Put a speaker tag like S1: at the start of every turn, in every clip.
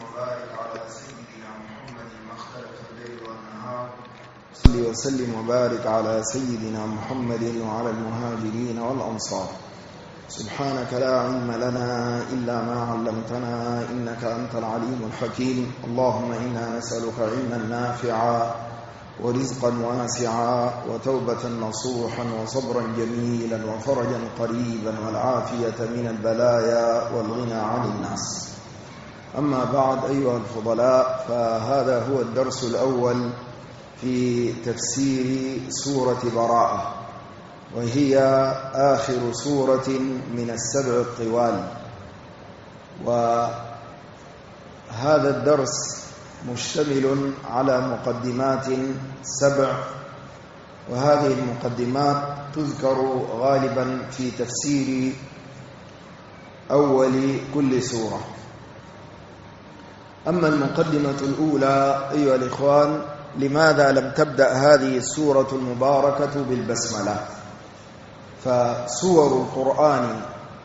S1: وبارك على سيدنا محمد ما اختلف الليل والنهار. صل وسلم وبارك على سيدنا محمد وعلى المهاجرين والأنصار. سبحانك لا علم لنا إلا ما علمتنا إنك أنت العليم الحكيم. اللهم إنا نسألك علما نافعا ورزقا واسعا وتوبة نصوحا وصبرا جميلا وفرجا قريبا والعافية من البلايا والغنى عن الناس. أما بعد أيها الفضلاء، فهذا هو الدرس الأول في تفسير سورة براءة، وهي آخر سورة من السبع الطوال. وهذا الدرس مشتمل على مقدمات 7، وهذه المقدمات تذكر غالبا في تفسير أول كل سورة. أما المقدمة الأولى أيها الإخوان، لماذا لم تبدأ هذه السورة المباركة بالبسملة؟ فسور القرآن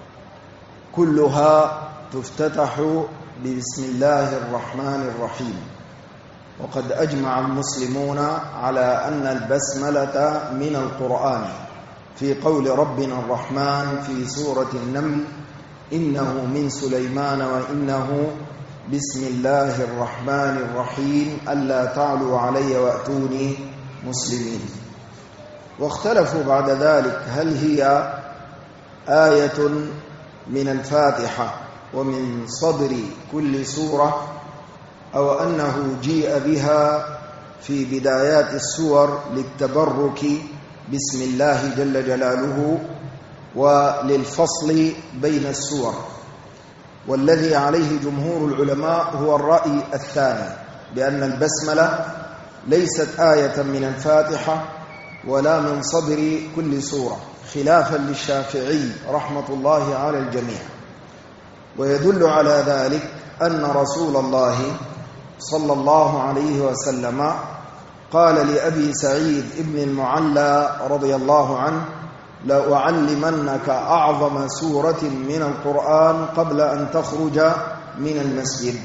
S1: كلها تفتتح بسم الله الرحمن الرحيم، وقد أجمع المسلمون على أن البسملة من القرآن، في قول ربنا الرحمن في سورة النمل: إنه من سليمان وإنه بسم الله الرحمن الرحيم ألا تعلوا علي وأتوني مسلمين. واختلفوا بعد ذلك هل هي آية من الفاتحة ومن صدر كل سورة، أو أنه جيء بها في بدايات السور للتبرك بسم الله جل جلاله وللفصل بين السور. والذي عليه جمهور العلماء هو الرأي الثاني، بأن البسملة ليست آية من الفاتحة ولا من صدر كل سورة، خلافا للشافعي رحمة الله على الجميع. ويدل على ذلك أن رسول الله صلى الله عليه وسلم قال لأبي سعيد ابن المعلى رضي الله عنه: لأعلمنك أعظم سورة من القرآن قبل أن تخرج من المسجد.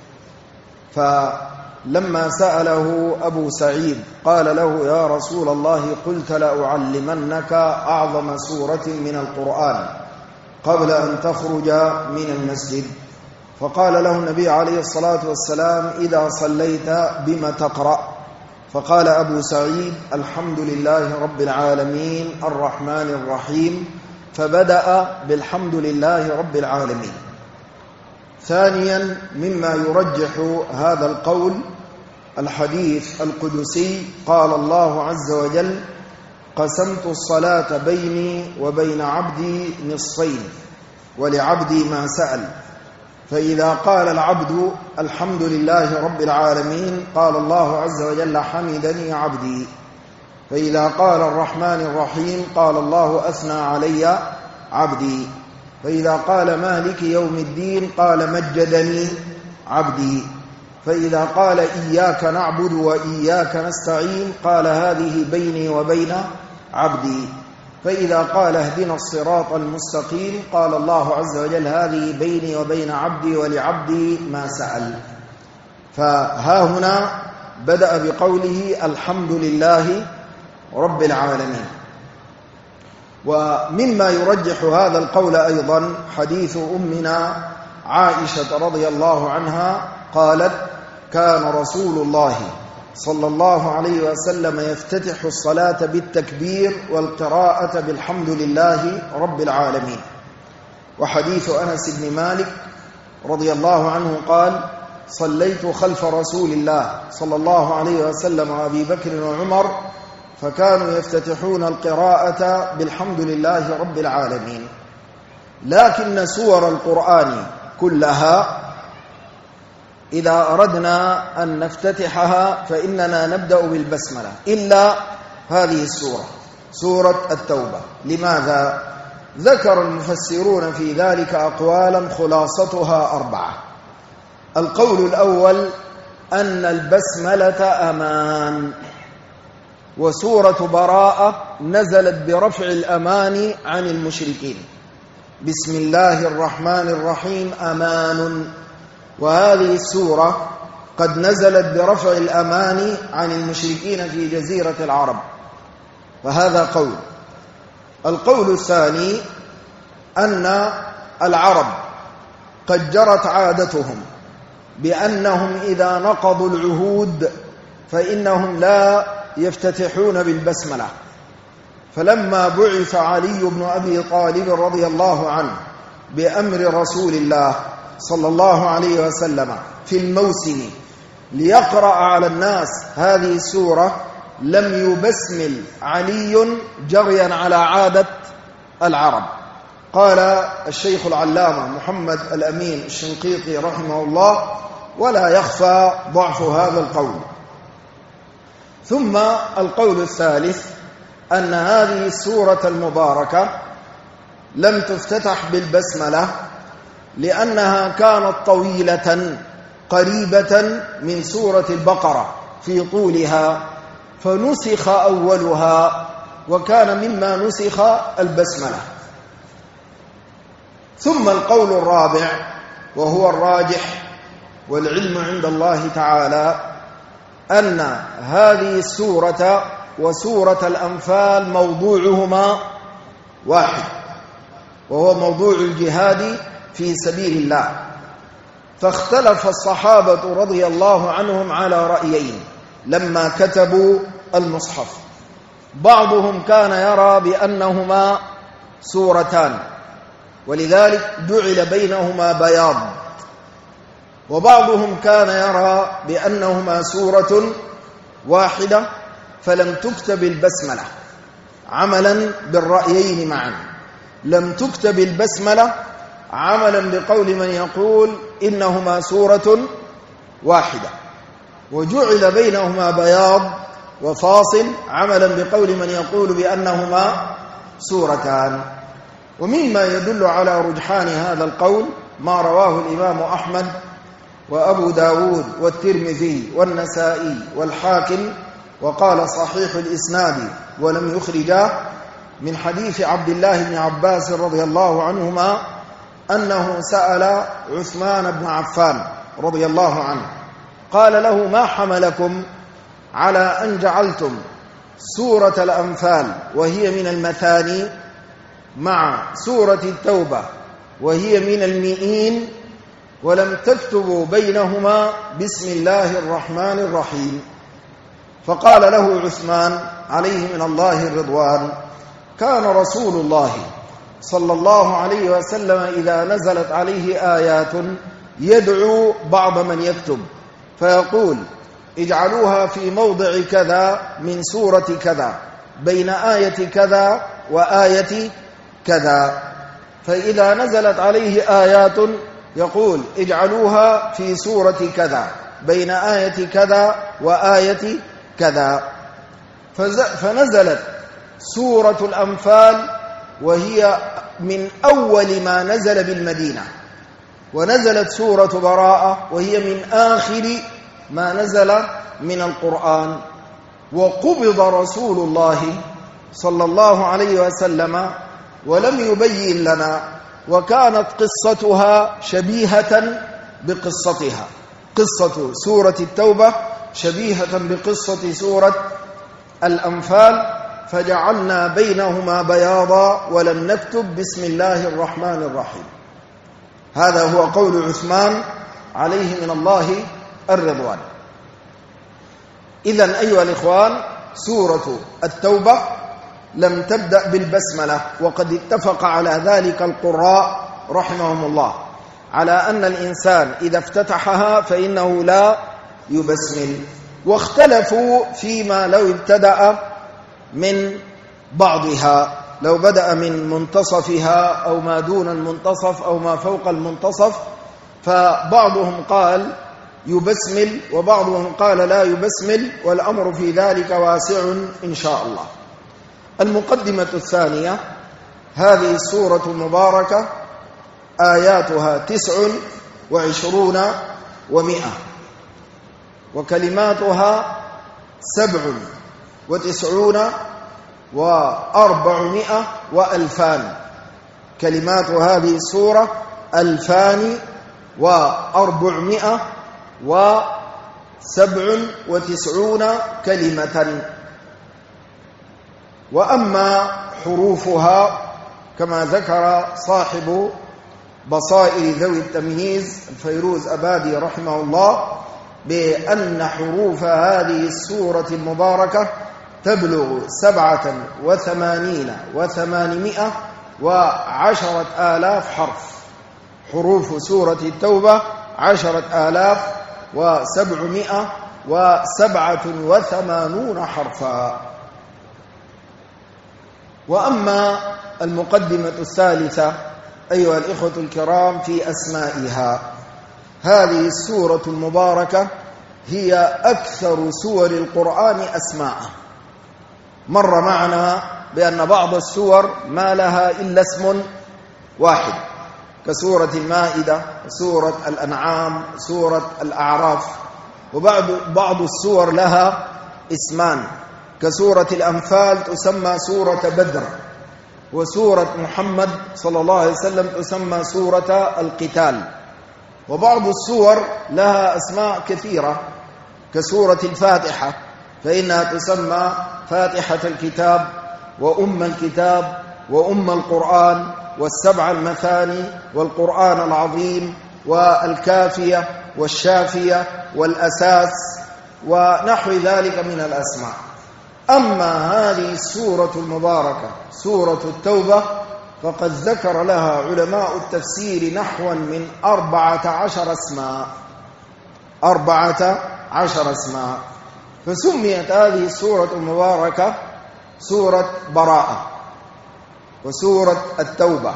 S1: فلما سأله أبو سعيد قال له: يا رسول الله، قلت لأعلمنك أعظم سورة من القرآن قبل أن تخرج من المسجد. فقال له النبي عليه الصلاة والسلام: إذا صليت بما تقرأ؟ فقال أبو سعيد: الحمد لله رب العالمين الرحمن الرحيم، فبدأ بالحمد لله رب العالمين. ثانيا، مما يرجح هذا القول الحديث القدسي: قال الله عز وجل: قسمت الصلاة بيني وبين عبدي نصفين ولعبدي ما سأل. فإذا قال العبد الحمد لله رب العالمين قال الله عز وجل: حمدني عبدي. فإذا قال الرحمن الرحيم قال الله: أثنى علي عبدي. فإذا قال مالك يوم الدين قال: مجدني عبدي. فإذا قال إياك نعبد وإياك نستعين قال: هذه بيني وبين عبدي. فإذا قال اهدنا الصراط المستقيم قال الله عز وجل: هذه بيني وبين عبدي ولعبدي ما سأل. فها هنا بدأ بقوله الحمد لله رب العالمين. ومما يرجح هذا القول أيضا حديث أمنا عائشة رضي الله عنها قالت: كان رسول الله صلى الله عليه وسلم يفتتح الصلاة بالتكبير والقراءة بالحمد لله رب العالمين. وحديث أنس بن مالك رضي الله عنه قال: صليت خلف رسول الله صلى الله عليه وسلم وأبي بكر وعمر فكانوا يفتتحون القراءة بالحمد لله رب العالمين. لكن سور القرآن كلها إذا أردنا أن نفتتحها فإننا نبدأ بالبسملة، إلا هذه السورة، سورة التوبة. لماذا؟ ذكر المفسرون في ذلك أقوالا خلاصتها 4. القول الأول أن البسملة أمان، وسورة براءة نزلت برفع الأمان عن المشركين. بسم الله الرحمن الرحيم أمان، وهذه السورة قد نزلت برفع الأمان عن المشركين في جزيرة العرب، فهذا قول. القول الثاني أن العرب قد جرت عادتهم بأنهم إذا نقضوا العهود فإنهم لا يفتتحون بالبسملة، فلما بعث علي بن أبي طالب رضي الله عنه بأمر رسول الله صلى الله عليه وسلم في الموسم ليقرأ على الناس هذه السورة لم يبسمل علي جريا على عادة العرب. قال الشيخ العلامة محمد الأمين الشنقيطي رحمه الله: ولا يخفى ضعف هذا القول. ثم القول الثالث أن هذه السورة المباركة لم تفتتح بالبسملة لأنها كانت طويلة قريبة من سورة البقرة في طولها، فنسخ أولها وكان مما نسخ البسملة. ثم القول الرابع وهو الراجح والعلم عند الله تعالى أن هذه السورة وسورة الأنفال موضوعهما واحد، وهو موضوع الجهاد في سبيل الله. فاختلف الصحابة رضي الله عنهم على رأيين لما كتبوا المصحف. بعضهم كان يرى بأنهما سورتان ولذلك جعل بينهما بياض، وبعضهم كان يرى بأنهما سورة واحدة فلم تكتب البسملة، عملا بالرأيين معا. لم تكتب البسملة عملا بقول من يقول إنهما سورة واحدة، وجعل بينهما بياض وفاصل عملا بقول من يقول بأنهما سورتان. ومما يدل على رجحان هذا القول ما رواه الإمام أحمد وأبو داود والترمذي والنسائي والحاكم، وقال صحيح الإسناد ولم يخرجاه، من حديث عبد الله بن عباس رضي الله عنهما أنه سأل عثمان بن عفان رضي الله عنه قال له: ما حملكم على أن جعلتم سورة الأنفال وهي من المثاني مع سورة التوبة وهي من المئين ولم تكتبوا بينهما بسم الله الرحمن الرحيم؟ فقال له عثمان عليه من الله الرضوان: كان رسول الله صلى الله عليه وسلم إذا نزلت عليه آيات يدعو بعض من يكتب فيقول: اجعلوها في موضع كذا من سورة كذا بين آية كذا وآية كذا. فإذا نزلت عليه آيات يقول: اجعلوها في سورة كذا بين آية كذا وآية كذا. فنزلت سورة الأنفال وهي من أول ما نزل بالمدينة، ونزلت سورة براءة وهي من آخر ما نزل من القرآن. وقبض رسول الله صلى الله عليه وسلم ولم يبين لنا، وكانت قصتها شبيهة بقصتها، قصة سورة التوبة شبيهة بقصة سورة الأنفال، فجعلنا بينهما بياضا ولم نكتب بسم الله الرحمن الرحيم. هذا هو قول عثمان عليه من الله الرضوان. إذن أيها الإخوان، سورة التوبة لم تبدأ بالبسملة، وقد اتفق على ذلك القراء رحمهم الله على أن الإنسان إذا افتتحها فإنه لا يبسمل. واختلفوا فيما لو ابتدأ من بعضها، لو بدأ من منتصفها أو ما دون المنتصف أو ما فوق المنتصف، فبعضهم قال يبسمل وبعضهم قال لا يبسمل، والأمر في ذلك واسع إن شاء الله. المقدمة الثانية: هذه السورة المباركة آياتها 29 و100، وكلماتها 97 و400 و2000. كلمات هذه السورة 2000 كلمة. وأما حروفها كما ذكر صاحب بصائر ذوي التمييز الفيروز أبادي رحمه الله بأن حروف هذه السورة المباركة تبلغ 87,810 حرف. حروف سورة التوبة 10,787 حرفا. وأما المقدمة الثالثة أيها الإخوة الكرام في أسمائها، هذه السورة المباركة هي أكثر سور القرآن أسماء. مر معنا بأن بعض السور ما لها إلا اسم واحد، كسورة المائدة، سورة الأنعام، سورة الأعراف. وبعض السور لها اسمان، كسورة الأنفال تسمى سورة بدر، وسورة محمد صلى الله عليه وسلم تسمى سورة القتال. وبعض السور لها أسماء كثيرة، كسورة الفاتحة فإنها تسمى فاتحة الكتاب، وأم الكتاب، وأم القرآن، والسبع المثاني، والقرآن العظيم، والكافية، والشافية، والأساس، ونحو ذلك من الأسماء. أما هذه السورة المباركة سورة التوبة فقد ذكر لها علماء التفسير نحو من 14 اسما، 14 اسما. فسميت هذه السورة المباركة سورة براءة، وسورة التوبة،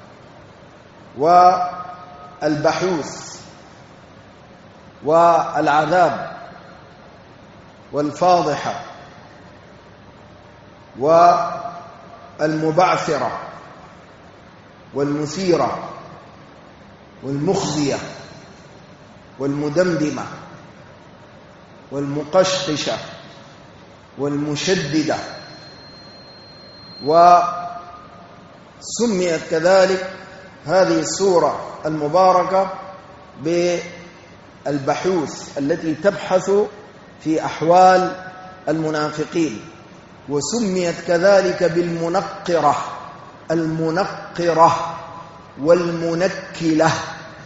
S1: والبحوث، والعذاب، والفاضحة، والمبعثرة، والمثيرة، والمخزية، والمدمدمة، والمقشقشة، والمشددة. وسميت كذلك هذه السورة المباركة بالبحوث التي تبحث في أحوال المنافقين، وسميت كذلك بالمنقرة، المنقرة والمنكلة.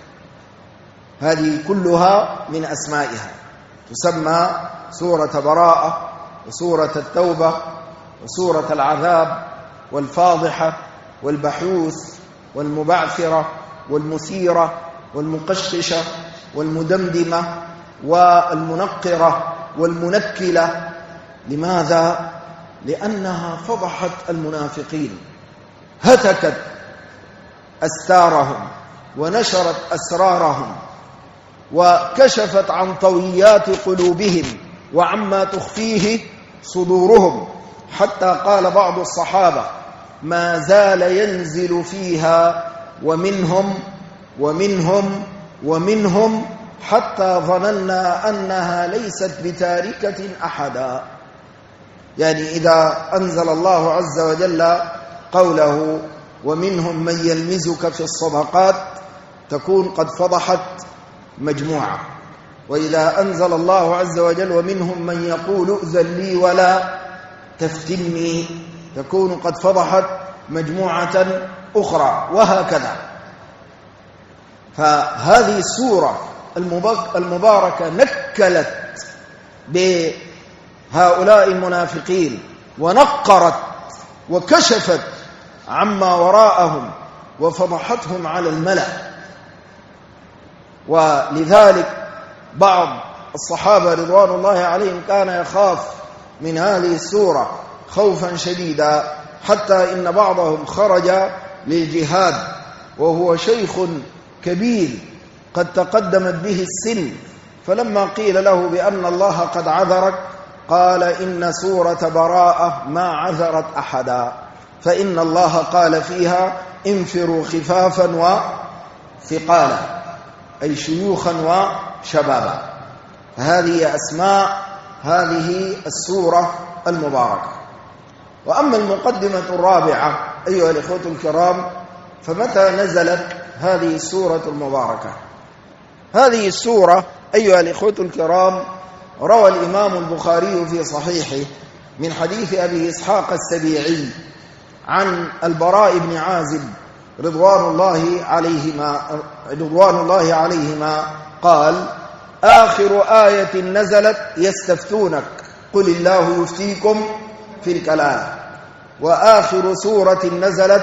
S1: هذه كلها من أسمائها، تسمى سورة براءة، وسورة التوبة، وسورة العذاب، والفاضحة، والبحوث، والمبعثرة، والمثيرة، والمقشقشة، والمدمدمة، والمنقرة، والمنكلة. لماذا؟ لأنها فضحت المنافقين، هتكت أستارهم، ونشرت أسرارهم، وكشفت عن طويات قلوبهم وعما تخفيه صدورهم، حتى قال بعض الصحابة: ما زال ينزل فيها ومنهم ومنهم ومنهم حتى ظننا أنها ليست بتاركة أحدا. يعني إذا أنزل الله عز وجل قوله ومنهم من يلمزك في الصدقات تكون قد فضحت مجموعة، وإذا أنزل الله عز وجل ومنهم من يقول ائذن لي ولا تفتني تكون قد فضحت مجموعة أخرى، وهكذا. فهذه السورة المباركة نكلت بهؤلاء المنافقين، ونقرت وكشفت عما وراءهم، وفضحتهم على الملأ. ولذلك بعض الصحابة رضوان الله عليهم كان يخاف من هذه السورة خوفا شديدا، حتى إن بعضهم خرج للجهاد وهو شيخ كبير قد تقدمت به السن، فلما قيل له بأن الله قد عذرك قال: إن سورة براءة ما عذرت أحدا، فإن الله قال فيها: انفروا خفافا وثقالا، أي شيوخا وشبابا. هذه أسماء هذه السورة المباركة. وأما المقدمة الرابعة أيها الإخوة الكرام، فمتى نزلت هذه السورة المباركة؟ هذه السورة أيها الإخوة الكرام روى الإمام البخاري في صحيحه من حديث أبي إسحاق السبيعي عن البراء بن عازب رضوان الله عليهما قال: آخر آية نزلت يستفتونك قل الله يفتيكم في الكلالة. وآخر سورة نزلت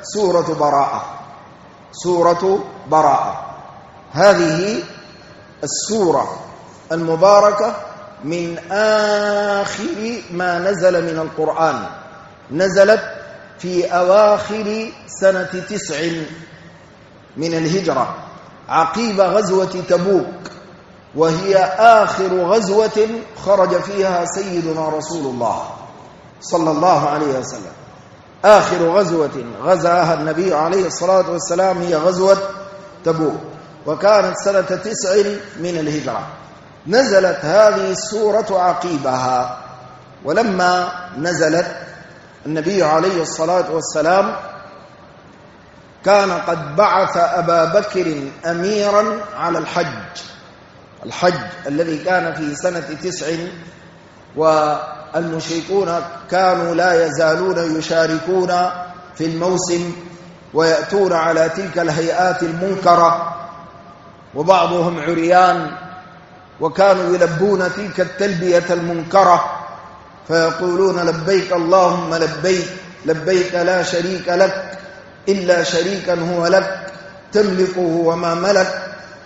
S1: سورة براءة. هذه السورة المباركة من آخر ما نزل من القرآن، نزلت في أواخر سنة 9 من الهجرة عقيب غزوة تبوك، وهي آخر غزوة خرج فيها سيدنا رسول الله صلى الله عليه وسلم. آخر غزوة غزاها النبي عليه الصلاة والسلام هي غزوة تبوك، وكانت سنة 9 من الهجرة. نزلت هذه السورة عقيبها، ولما نزلت النبي عليه الصلاة والسلام كان قد بعث أبا بكر أميرا على الحج الذي كان في سنة 9، والمشركون كانوا لا يزالون يشاركون في الموسم ويأتون على تلك الهيئات المنكرة، وبعضهم عريان، وكانوا يلبون تلك التلبية المنكرة فيقولون: لبيك اللهم لبيك، لبيك لا شريك لك إلا شريكا هو لك تملكه وما ملك.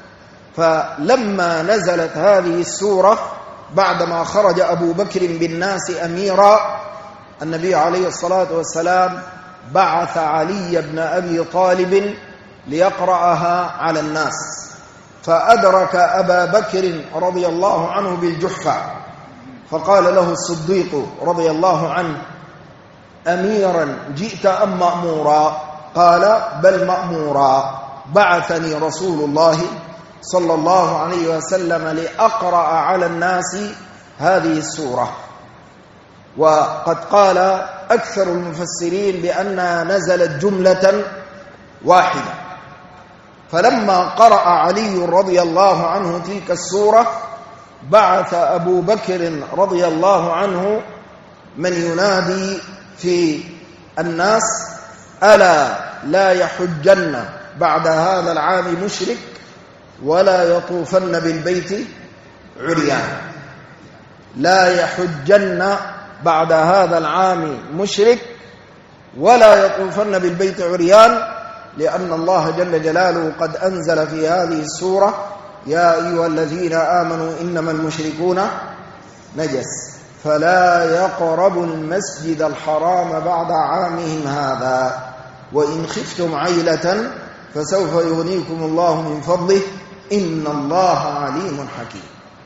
S1: فلما نزلت هذه السورة بعدما خرج أبو بكر بالناس أميرا، النبي عليه الصلاة والسلام بعث علي بن أبي طالب ليقرأها على الناس، فأدرك أبا بكر رضي الله عنه بالجحفة، فقال له الصديق رضي الله عنه: أميرا جئت أم مأمورا؟ قال: بل مأمورا، بعثني رسول الله صلى الله عليه وسلم لأقرأ على الناس هذه السورة. وقد قال أكثر المفسرين بأنها نزلت جملة واحدة. فلما قرأ علي رضي الله عنه تلك السورة بعث أبو بكر رضي الله عنه من ينادي في الناس: ألا لا يحجن بعد هذا العام مشرك ولا يطوفن بالبيت عريان. لا يحجن بعد هذا العام مشرك ولا يطوفن بالبيت عريان، لأن الله جل جلاله قد أنزل في هذه السورة: يا أيها الذين آمنوا إنما المشركون نجس فلا يقربوا المسجد الحرام بعد عامهم هذا وإن خفتم عيلة فسوف يغنيكم الله من فضله إن الله عليم حكيم.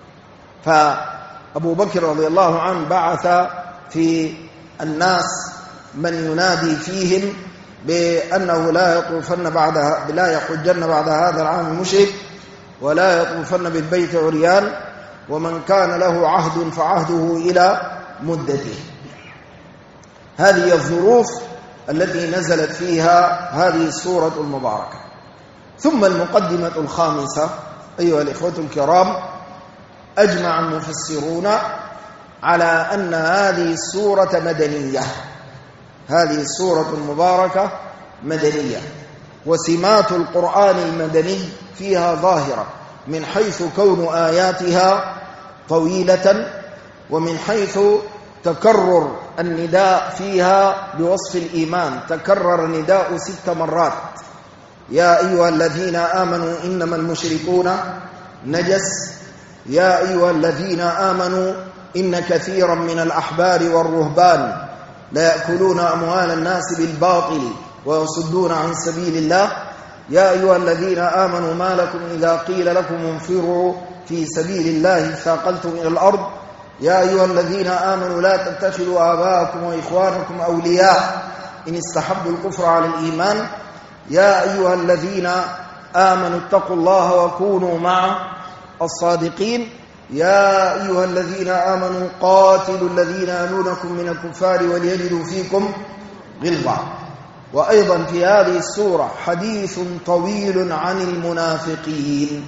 S1: فأبو بكر رضي الله عنه بعث في الناس من ينادي فيهم بأنه لا يحجن بعد هذا العام مشرك ولا يطوفن بالبيت عريان، ومن كان له عهد فعهده إلى مدته. هذه الظروف التي نزلت فيها هذه السورة المباركة. ثم المقدمة الخامسة أيها الإخوة الكرام: أجمع المفسرون على أن هذه السورة مدنية. هذه السورة المباركة مدنية، وسمات القرآن المدني فيها ظاهرة من حيث كون آياتها طويلة، ومن حيث تكرر النداء فيها بوصف الإيمان. تكرر النداء 6 مرات: يا أيها الذين آمنوا إنما المشركون نجس، يا أيها الذين آمنوا إن كثيرا من الأحبار والرهبان ليأكلون أموال الناس بالباطل ويصدون عن سبيل الله، يا أيها الذين آمنوا ما لكم إذا قيل لكم انفروا في سبيل الله ثاقلتم إلى الأرض، يا أيها الذين آمنوا لا تتخذوا آباءكم وإخوانكم أولياء إن استحبوا الكفر على الإيمان، يا أيها الذين آمنوا اتقوا الله وكونوا مع الصادقين، يا أيها الذين آمنوا قاتلوا الذين يلونكم من الكفار وليجدوا فيكم غلظة. وأيضا في هذه السورة حديث طويل عن المنافقين،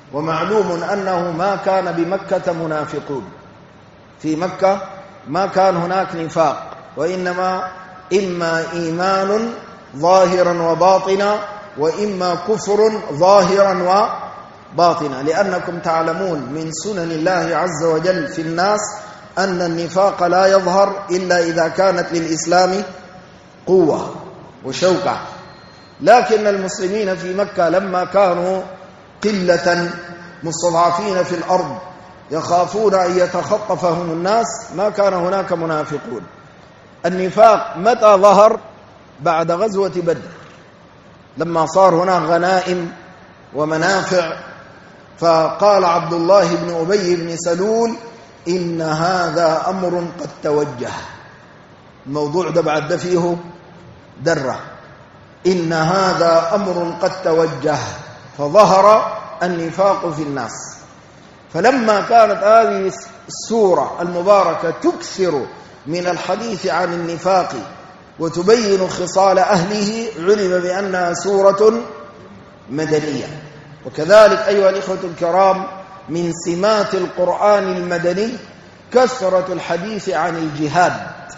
S1: ومعلوم أنه ما كان بمكة منافقون، في مكة ما كان هناك نفاق، وإنما إما إيمان ظاهرا وباطنا، وإما كفر ظاهرا وباطنا، لأنكم تعلمون من سنن الله عز وجل في الناس أن النفاق لا يظهر إلا إذا كانت للإسلام قوة وشوكة. لكن المسلمين في مكة لما كانوا قلة مستضعفين في الأرض يخافون أن يتخطفهم الناس ما كان هناك منافقون. النفاق متى ظهر؟ بعد غزوة بدر، لما صار هناك غنائم ومنافع، فقال عبد الله بن أبي بن سلول إن هذا أمر قد توجه. الموضوع ده بعد ده فيه درة، إن هذا أمر قد توجه، فظهر النفاق في الناس. فلما كانت هذه السورة المباركة تكثر من الحديث عن النفاق وتبين خصال أهله، علم بأنها سورة مدنية. وكذلك أيها الإخوة الكرام من سمات القرآن المدني كثرة الحديث عن الجهاد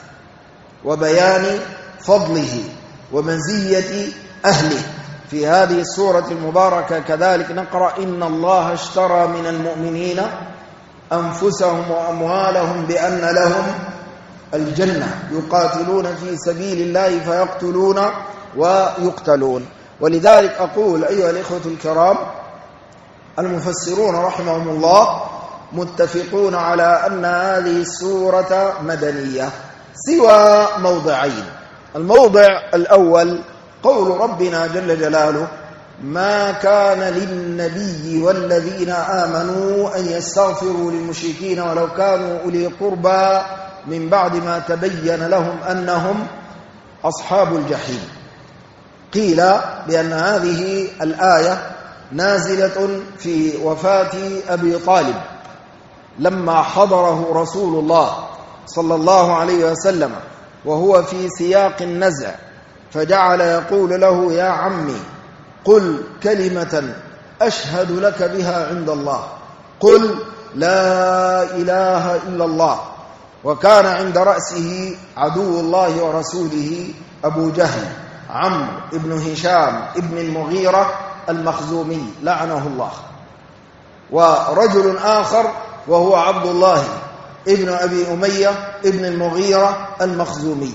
S1: وبيان فضله ومزية أهله. في هذه السورة المباركة كذلك نقرأ إن الله اشترى من المؤمنين أنفسهم وأموالهم بأن لهم الجنة يقاتلون في سبيل الله فيقتلون ويقتلون. ولذلك أقول أيها الإخوة الكرام المفسرون رحمهم الله متفقون على أن هذه السورة مدنية سوى موضعين. الموضع الأول قول ربنا جل جلاله ما كان للنبي والذين آمنوا أن يستغفروا للمشركين ولو كانوا أولي قربى من بعد ما تبين لهم أنهم أصحاب الجحيم. قيل بأن هذه الآية نازلة في وفاة أبي طالب لما حضره رسول الله صلى الله عليه وسلم وهو في سياق النزع، فجعل يقول له يا عمي قل كلمة أشهد لك بها عند الله، قل لا إله إلا الله. وكان عند رأسه عدو الله ورسوله أبو جهل عمرو بن هشام ابن المغيرة المخزومي لعنه الله، ورجل آخر وهو عبد الله ابن أبي أمية ابن المغيرة المخزومي،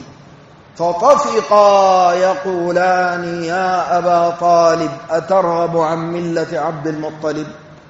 S1: فطفقا يقولان يا أبا طالب أترغب عن ملة عبد المطلب.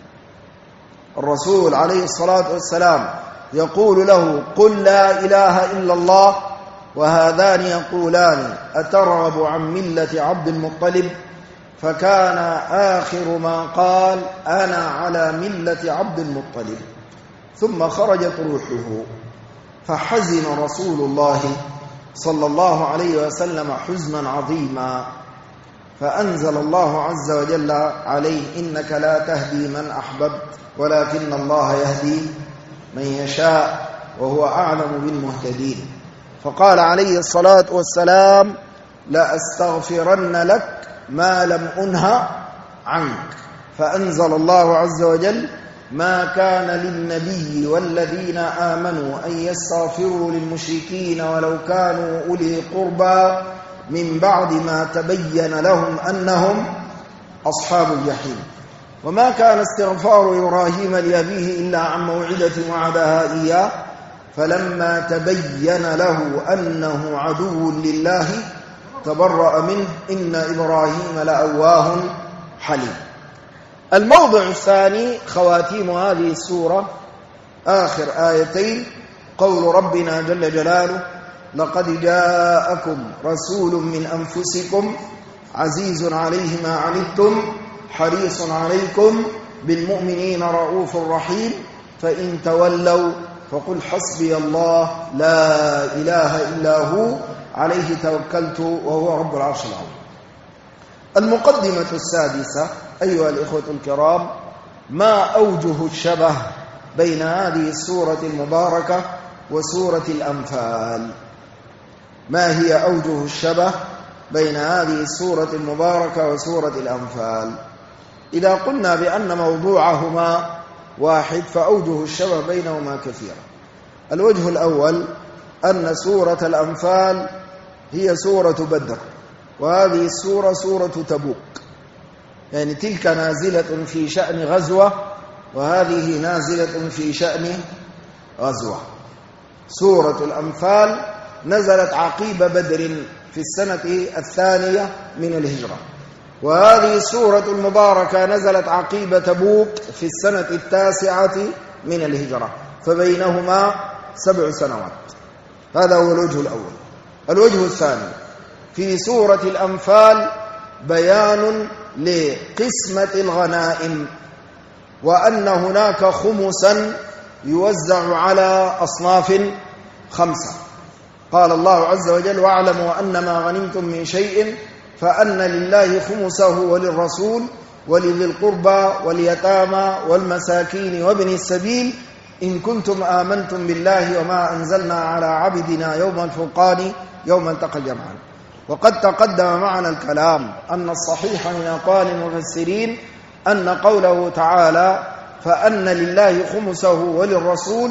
S1: الرسول عليه الصلاة والسلام يقول له قل لا إله إلا الله، وهذان يقولان أترغب عن ملة عبد المطلب، فكان آخر ما قال أنا على ملة عبد المطلب. ثم خرجت روحه، فحزن رسول الله صلى الله عليه وسلم حزنا عظيما، فأنزل الله عز وجل عليه إنك لا تهدي من أحببت ولكن الله يهدي من يشاء وهو أعلم بالمهتدين. فقال عليه الصلاة والسلام لأستغفرن لك ما لم أنه عنك. فأنزل الله عز وجل ما كان للنبي والذين آمنوا أن يستغفروا للمشركين ولو كانوا أولي قربى من بعد ما تبين لهم أنهم أصحاب الجحيم. وما كان استغفار إبراهيم لأبيه إلا عن موعدة وعدها إياه، فلما تبين له أنه عدو لله تبرأ منه إن إبراهيم لأواه حليم. الموضع الثاني خواتيم هذه السورة آخر آيتين قول ربنا جل جلاله لقد جاءكم رسول من أنفسكم عزيز عليه ما عنتم حريص عليكم بالمؤمنين رؤوف رحيم فإن تولوا فقل حسبي الله لا إله إلا هو عليه توكلت وهو رب العرش العظيم. المقدمة السادسة أيها الإخوة الكرام ما أوجه الشبه بين هذه السورة المباركة وسورة الأنفال؟ ما هي أوجه الشبه بين هذه السورة المباركة وسورة الأنفال؟ إذا قلنا بأن موضوعهما واحد فأوجه الشبه بينهما كثيرة. الوجه الأول أن سورة الأنفال هي سورة بدر، وهذه السورة سورة تبوك، يعني تلك نازلة في شأن غزوة وهذه نازلة في شأن غزوة. سورة الأنفال نزلت عقيب بدر في السنة 2 من الهجرة، وهذه السورة المباركة نزلت عقيب تبوك في السنة 9 من الهجرة، فبينهما 7 سنوات. هذا هو الوجه الأول. الوجه الثاني في سورة الأنفال بيان لقسمة الغنائم، وأن هناك خمسا يوزع على أصناف 5. قال الله عز وجل: واعلموا أن ما غنمتم من شيء فأن لله خمسه وللرسول ولذي القربى واليتامى والمساكين وابن السبيل إن كنتم آمنتم بالله وما أنزلنا على عبدنا يوم الفرقان يوم التقى الجمعان. وقد تقدم معنا الكلام أن الصحيح من أقوال المفسرين أن قوله تعالى فأن لله خمسه وللرسول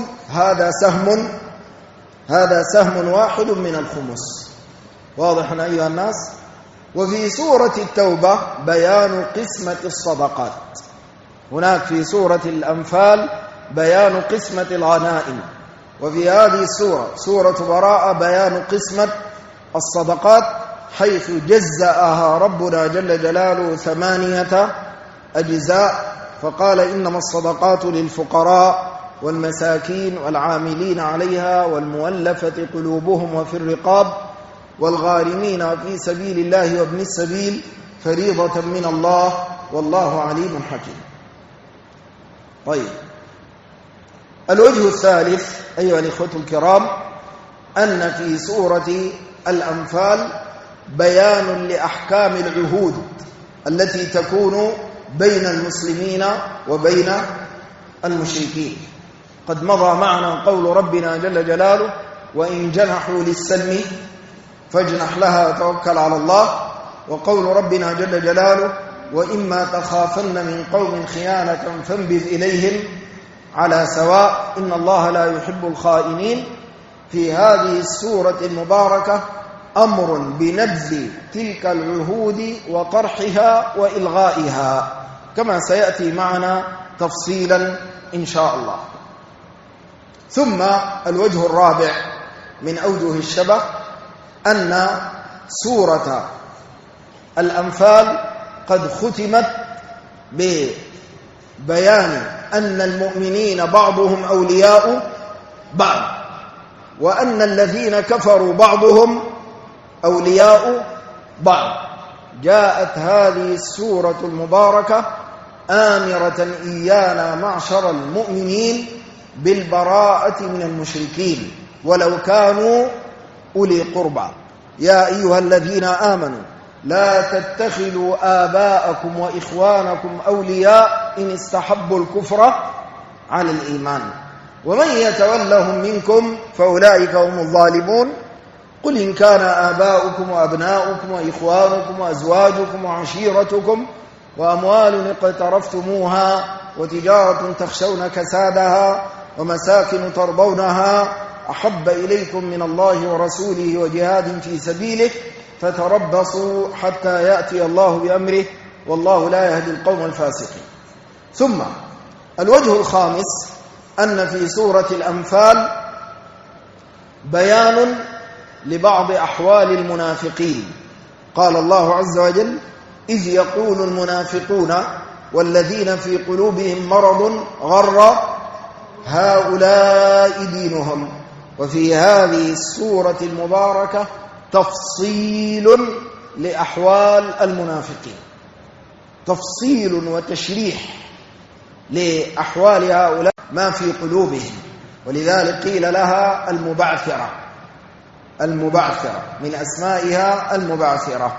S1: هذا سهم واحد من الخمس. واضح أيها الناس؟ وفي سورة التوبة بيان قسمة الصدقات. هناك في سورة الأنفال بيان قسمة الغنائم، وفي هذه السورة سورة براءة بيان قسمة الصدقات، حيث جزأها ربنا جل جلاله 8 أجزاء، فقال إنما الصدقات للفقراء والمساكين والعاملين عليها والمؤلفة قلوبهم وفي الرقاب والغارمين في سبيل الله وابن السبيل فريضة من الله والله عليم حكيم. طيب، الوجه الثالث أيها الإخوة الكرام أن في سورة الأنفال بيان لأحكام العهود التي تكون بين المسلمين وبين المشركين. قد مضى معنا قول ربنا جل جلاله: وإن جنحوا للسلم فاجنح لها وتوكل على الله، وقول ربنا جل جلاله: وإما تخافن من قوم خيانة فانبذ إليهم على سواء إن الله لا يحب الخائنين. في هذه السورة المباركة أمر بنبذ تلك العهود وطرحها وإلغائها، كما سيأتي معنا تفصيلا إن شاء الله. ثم الوجه الرابع من أوجه الشبه أن سورة الأنفال قد ختمت ببيان أن المؤمنين بعضهم أولياء بعض، وأن الذين كفروا بعضهم أولياء بعض. جاءت هذه السورة المباركة آمرة إيانا معشر المؤمنين بالبراءة من المشركين ولو كانوا أولي قربى. يا أيها الذين آمنوا لا تتخذوا آباءكم وإخوانكم أولياء إن استحبوا الكفر على الإيمان ومن يتولهم منكم فأولئك هم الظالمون. قل إن كان آباؤكم وأبناؤكم وإخوانكم وأزواجكم وعشيرتكم وأموال اقترفتموها وتجارة تخشون كسادها ومساكن ترضونها أحب إليكم من الله ورسوله وجهاد في سبيله فتربصوا حتى يأتي الله بأمره والله لا يهدي القوم الفاسقين. ثم الوجه الخامس أن في سورة الأنفال بيان لبعض أحوال المنافقين. قال الله عز وجل: إذ يقول المنافقون والذين في قلوبهم مرض غر هؤلاء دينهم. وفي هذه السورة المباركة تفصيل لأحوال المنافقين، تفصيل وتشريح لأحوال هؤلاء ما في قلوبهم، ولذلك قيل لها المبعثرة. المبعثرة من أسمائها المبعثرة.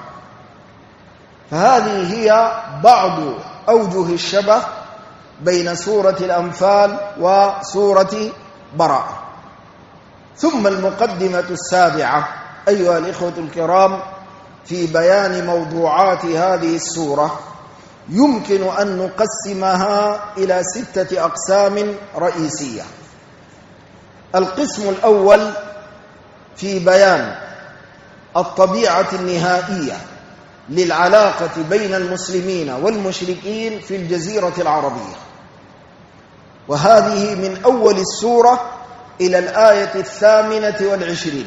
S1: فهذه هي بعض أوجه الشبه بين سورة الأنفال وسورة براءة. ثم المقدمة السابعة أيها الإخوة الكرام في بيان موضوعات هذه السورة، يمكن أن نقسمها إلى 6 أقسام رئيسية. القسم الأول في بيان الطبيعة النهائية للعلاقة بين المسلمين والمشركين في الجزيرة العربية، وهذه من أول السورة إلى الآية 28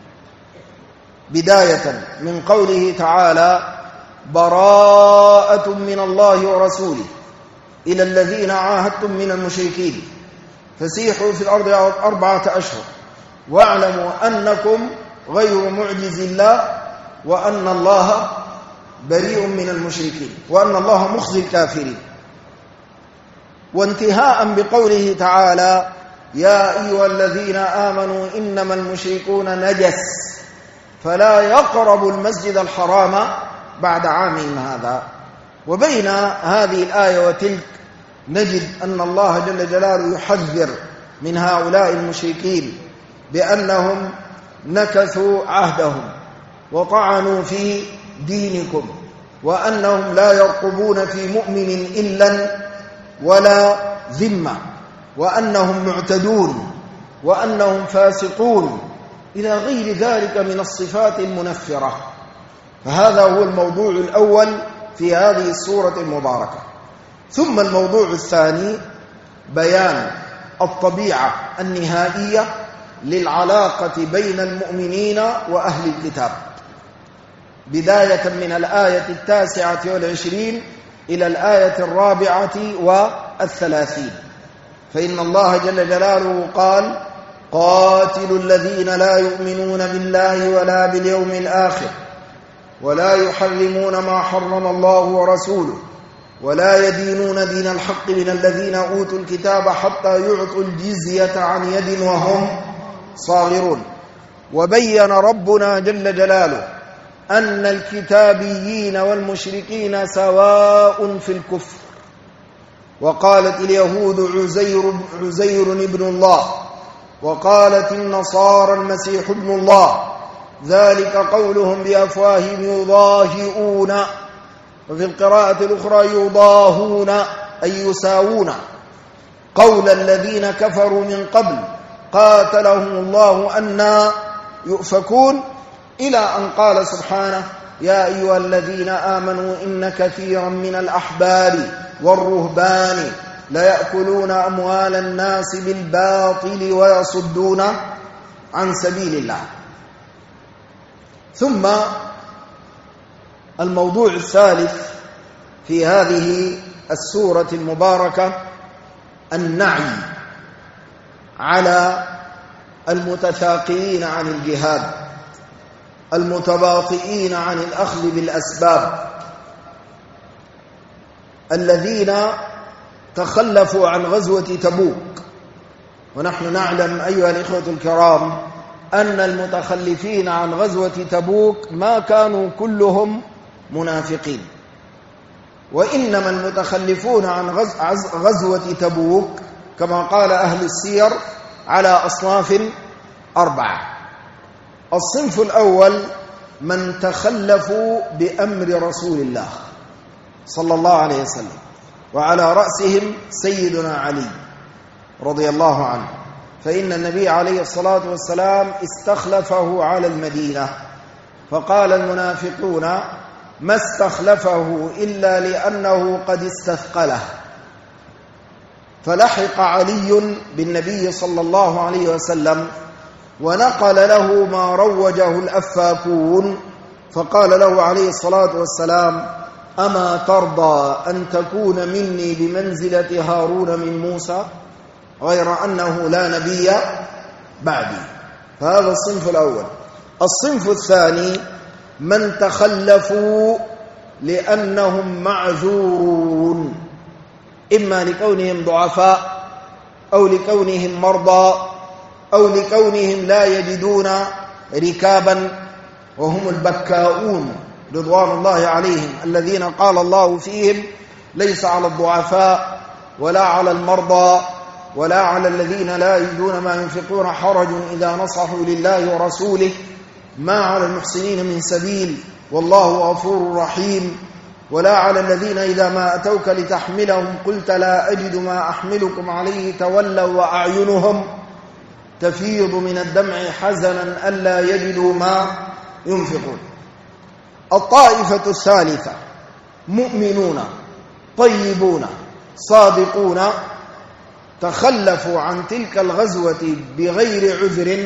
S1: بداية من قوله تعالى: براءة من الله ورسوله إلى الذين عاهدتم من المشركين فسيحوا في الأرض 4 أشهر واعلموا أنكم غير معجز الله وأن الله بريء من المشركين وأن الله مخزي الكافرين. وانتهاء بقوله تعالى: يا أيها الذين آمنوا إنما المشركون نجس فلا يقربوا المسجد الحرام بعد عامهم هذا. وبين هذه الآية وتلك نجد أن الله جل جلاله يحذر من هؤلاء المشركين بأنهم نكثوا عهدهم وطعنوا في دينكم، وأنهم لا يرقبون في مؤمن إلا ولا ذمة، وأنهم معتدون، وأنهم فاسقون، إلى غير ذلك من الصفات المنفرة. فهذا هو الموضوع الأول في هذه السورة المباركة. ثم الموضوع الثاني بيان الطبيعة النهائية للعلاقة بين المؤمنين وأهل الكتاب، بداية من الآية 29 إلى الآية 34. فإن الله جل جلاله قال: قاتلوا الذين لا يؤمنون بالله ولا باليوم الآخر ولا يحرمون ما حرم الله ورسوله ولا يدينون دين الحق من الذين أوتوا الكتاب حتى يعطوا الجزية عن يد وهم صاغرون. وبين ربنا جل جلاله أن الكتابيين والمشركين سواء في الكفر، وقالت اليهود عزير ابن الله، وقالت النصارى المسيح ابن الله، ذلك قولهم بأفواههم يضاهئون، وفي القراءة الأخرى يضاهون أي يساوون قول الذين كفروا من قبل قاتلهم الله أنى يؤفكون، إلى أن قال سبحانه: يا أيها الذين آمنوا إن كثيرا من الأحبار والرهبان ليأكلون أموال الناس بالباطل ويصدون عن سبيل الله. ثم الموضوع الثالث في هذه السورة المباركة النعي على المتثاقلين عن الجهاد، المتباطئين عن الأخذ بالأسباب، الذين تخلفوا عن غزوة تبوك. ونحن نعلم أيها الإخوة الكرام أن المتخلفين عن غزوة تبوك ما كانوا كلهم منافقين، وإنما المتخلفون عن غزوة تبوك كما قال أهل السير على أصناف 4. الصنف الأول من تخلفوا بأمر رسول الله صلى الله عليه وسلم، وعلى رأسهم سيدنا علي رضي الله عنه، فإن النبي عليه الصلاة والسلام استخلفه على المدينة، فقال المنافقون: ما استخلفه إلا لأنه قد استثقله. فلحق علي بالنبي صلى الله عليه وسلم ونقل له ما روجه الأفاكون، فقال له عليه الصلاة والسلام: أما ترضى أن تكون مني بمنزلة هارون من موسى غير أنه لا نبي بعدي. فهذا الصنف الأول. الصنف الثاني من تخلفوا لأنهم معذورون، إما لكونهم ضعفاء أو لكونهم مرضى أو لكونهم لا يجدون ركابا، وهم البكاؤون رضوان الله عليهم، الذين قال الله فيهم: ليس على الضعفاء ولا على المرضى ولا على الذين لا يجدون ما ينفقون حرج إذا نصحوا لله ورسوله، ما على المحسنين من سبيل والله غفور رحيم. ولا على الذين إذا ما أتوك لتحملهم قلت لا أجد ما أحملكم عليه تولوا وأعينهم تفيض من الدمع حزنا ألا يجدوا ما ينفقون. الطائفة الثالثة مؤمنون طيبون صادقون تخلفوا عن تلك الغزوة بغير عذر،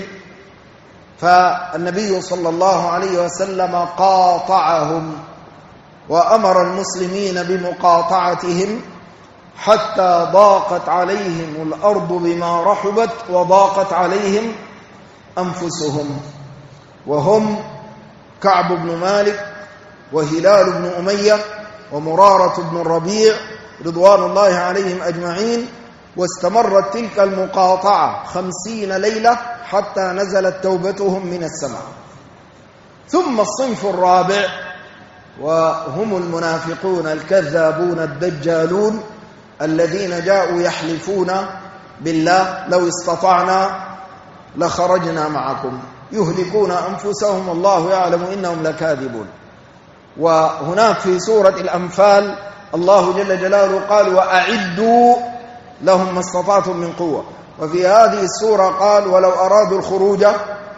S1: فالنبي صلى الله عليه وسلم قاطعهم وأمر المسلمين بمقاطعتهم حتى ضاقت عليهم الأرض بما رحبت وضاقت عليهم أنفسهم، وهم كعب بن مالك وهلال بن أمية ومرارة بن الربيع رضوان الله عليهم أجمعين. واستمرت تلك المقاطعة 50 ليلة حتى نزلت توبتهم من السماء. ثم الصنف الرابع وهم المنافقون الكذابون الدجالون الذين جاءوا يحلفون بالله لو استطعنا لخرجنا معكم يهلكون أنفسهم والله يعلم إنهم لكاذبون. وهناك في سورة الأنفال الله جل جلاله قال وأعدوا لهم ما استطعتم من قوة، وفي هذه السورة قال ولو أرادوا الخروج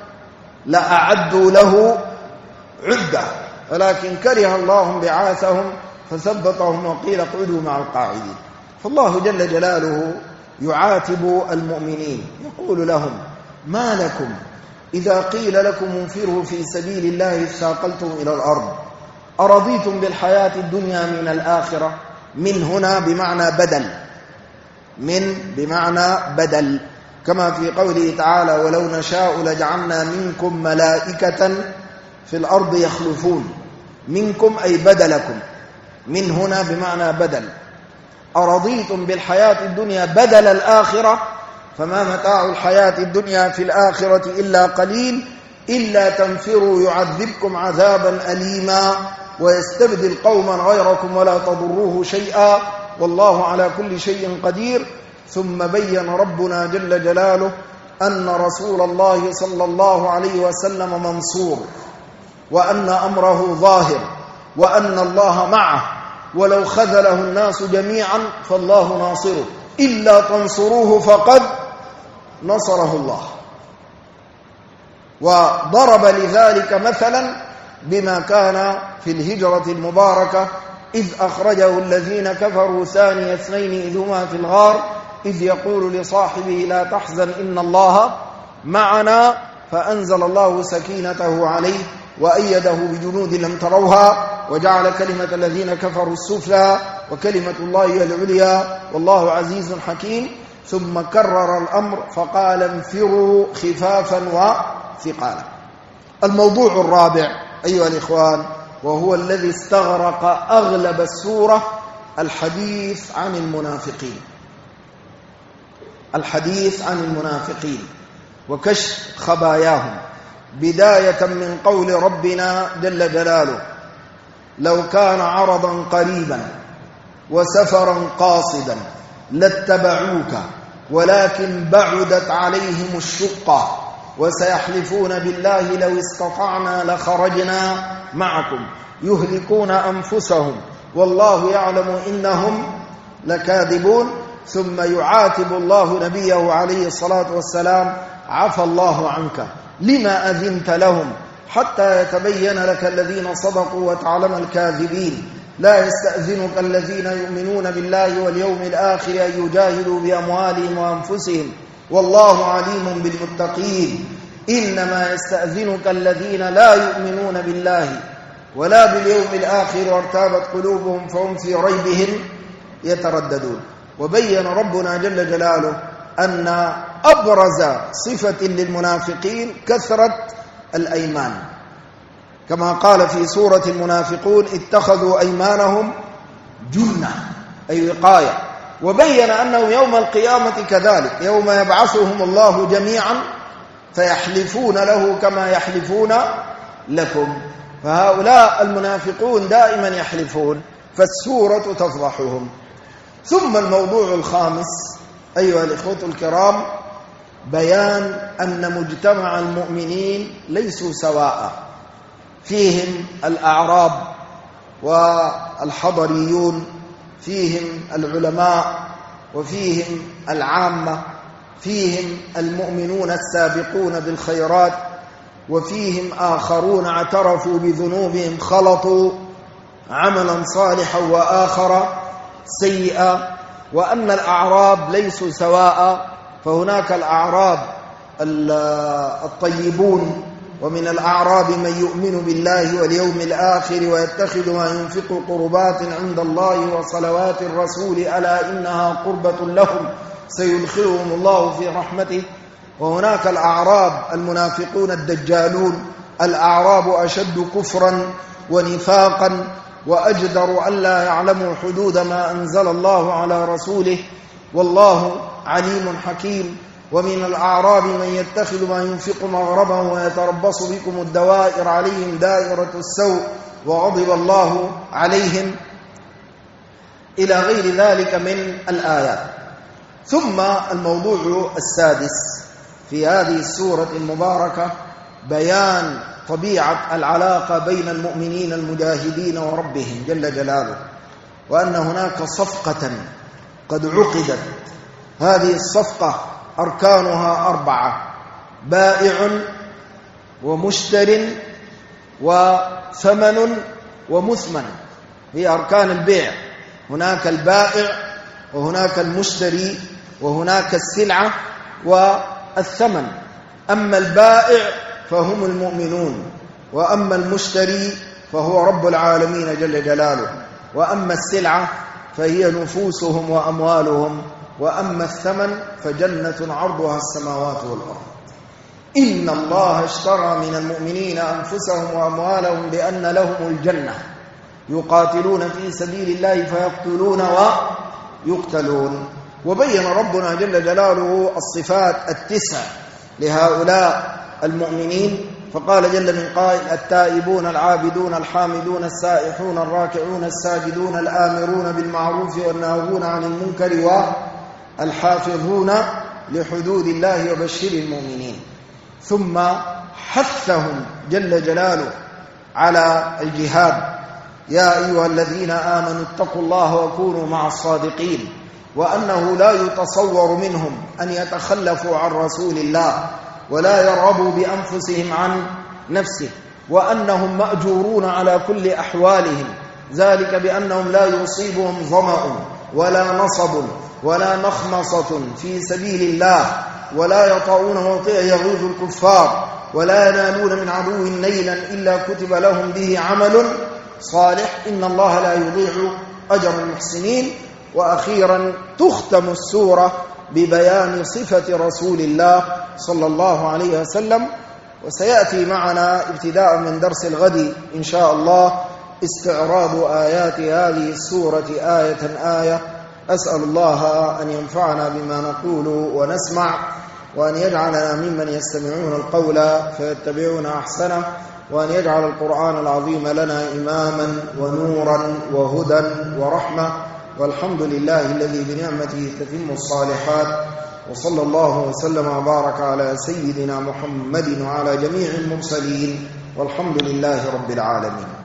S1: لأعدوا له عدة ولكن كره الله بعاثهم فثبطهم وقيل اقعدوا مع القاعدين. فالله جل جلاله يعاتب المؤمنين يقول لهم ما لكم إذا قيل لكم انفروا في سبيل الله اثاقلتم إلى الأرض أرضيتم بالحياة الدنيا من الآخرة. من هنا بمعنى بدل، من بمعنى بدل، كما في قوله تعالى ولو نشاء لجعلنا منكم ملائكة في الأرض يخلفون. منكم أي بدلكم، من هنا بمعنى بدل. أرضيتم بالحياة الدنيا بدل الآخرة فما متاع الحياة الدنيا في الآخرة إلا قليل إلا تنفروا يعذبكم عذابا أليما ويستبدل قوما غيركم ولا تضروه شيئا والله على كل شيء قدير. ثم بين ربنا جل جلاله أن رسول الله صلى الله عليه وسلم منصور وأن أمره ظاهر وأن الله معه ولو خذله الناس جميعا فالله ناصره إلا تنصروه فقد نصره الله. وضرب لذلك مثلا بما كان في الهجرة المباركة إذ أخرجه الذين كفروا ثاني اثنين إذ هما في الغار إذ يقول لصاحبه لا تحزن إن الله معنا فأنزل الله سكينته عليه وأيده بجنود لم تروها وجعل كلمة الذين كفروا السفلى وكلمة الله هي العليا والله عزيز حكيم. ثم كرر الأمر فقال انفروا خفافا وثقالا. الموضوع الرابع أيها الإخوان وهو الذي استغرق أغلب السورة الحديث عن المنافقين، الحديث عن المنافقين وكشف خباياهم، بداية من قول ربنا جل جلاله لو كان عرضا قريبا وسفرا قاصدا لاتبعوك ولكن بعدت عليهم الشقة وسيحلفون بالله لو استطعنا لخرجنا معكم يهلكون أنفسهم والله يعلم إنهم لكاذبون. ثم يعاتب الله نبيه عليه الصلاة والسلام عفى الله عنك لما أذنت لهم حتى يتبين لك الذين صدقوا وتعلم الكاذبين. لا يستأذنك الذين يؤمنون بالله واليوم الآخر أن يجاهدوا بأموالهم وأنفسهم والله عليم بالمتقين. إنما يستأذنك الذين لا يؤمنون بالله ولا باليوم الآخر وارتابت قلوبهم فهم في ريبهم يترددون. وبين ربنا جل جلاله أن أبرز صفة للمنافقين كثرة الأيمان، كما قال في سورة المنافقون اتخذوا أيمانهم جنة أي وقاية. وبين أنه يوم القيامة كذلك يوم يبعثهم الله جميعا فيحلفون له كما يحلفون لكم. فهؤلاء المنافقون دائما يحلفون فالسورة تفضحهم. ثم الموضوع الخامس أيها الإخوة الكرام بيان أن مجتمع المؤمنين ليسوا سواء، فيهم الأعراب الحضريون، فيهم العلماء، وفيهم العامة، فيهم المؤمنون السابقون بالخيرات، وفيهم آخرون اعترفوا بذنوبهم، خلطوا عملا صالحا وآخر سيئا، وأن الأعراب ليسوا سواء، فهناك الأعراب الطيبون، ومن الأعراب من يؤمن بالله واليوم الآخر ويتخذ ما ينفق قربات عند الله وصلوات الرسول ألا إنها قربة لهم سيدخلهم الله في رحمته. وهناك الأعراب المنافقون الدجالون، الأعراب أشد كفرا ونفاقا وأجدر ألا يعلموا حدود ما أنزل الله على رسوله، والله عليم حكيم. ومن الأعراب من يتخذ ما ينفق مغربا ويتربص بكم الدوائر عليهم دائرة السوء وغضب الله عليهم، إلى غير ذلك من الآيات. ثم الموضوع السادس في هذه السورة المباركة بيان طبيعة العلاقة بين المؤمنين المجاهدين وربهم جل جلاله، وأن هناك صفقة قد عقدت. هذه الصفقة أركانها 4: بائع ومشتر وثمن ومثمن. هي أركان البيع، هناك البائع وهناك المشتري وهناك السلعة والثمن. أما البائع فهم المؤمنون، وأما المشتري فهو رب العالمين جل جلاله، وأما السلعة فهي نفوسهم وأموالهم، وأما الثمن فجنة عرضها السماوات والأرض. إن الله اشترى من المؤمنين أنفسهم وأموالهم بأن لهم الجنة يقاتلون في سبيل الله فيقتلون ويقتلون. وبين ربنا جل جلاله الصفات 9 لهؤلاء المؤمنين، فقال جل من قائل: التائبون العابدون الحامدون السائحون الراكعون الساجدون الآمرون بالمعروف والناهون عن المنكر والحافظون لحدود الله وبشر المؤمنين. ثم حثهم جل جلاله على الجهاد: يا أيها الذين آمنوا اتقوا الله وكونوا مع الصادقين، وأنه لا يتصور منهم أن يتخلفوا عن رسول الله ولا يرغبوا بأنفسهم عن نفسه، وأنهم مأجورون على كل أحوالهم، ذلك بأنهم لا يصيبهم ظمأ ولا نصب ولا مخمصة في سبيل الله، ولا يطؤون موطئا يغيظ الكفار، ولا ينالون من عدو نيلا إلا كتب لهم به عمل صالح، إن الله لا يضيع أجر المحسنين. وأخيرا تختم السورة ببيان صفة رسول الله صلى الله عليه وسلم. وسيأتي معنا ابتداء من درس الغد إن شاء الله استعراض آيات هذه السورة آية آية. أسأل الله أن ينفعنا بما نقول ونسمع، وأن يجعلنا ممن يستمعون القول فيتبعون أحسنه، وأن يجعل القرآن العظيم لنا إماما ونورا وهدى ورحمة. والحمد لله الذي بنعمته تتم الصالحات، وصلى الله وسلم وبارك على سيدنا محمد وعلى جميع المرسلين، والحمد لله رب العالمين.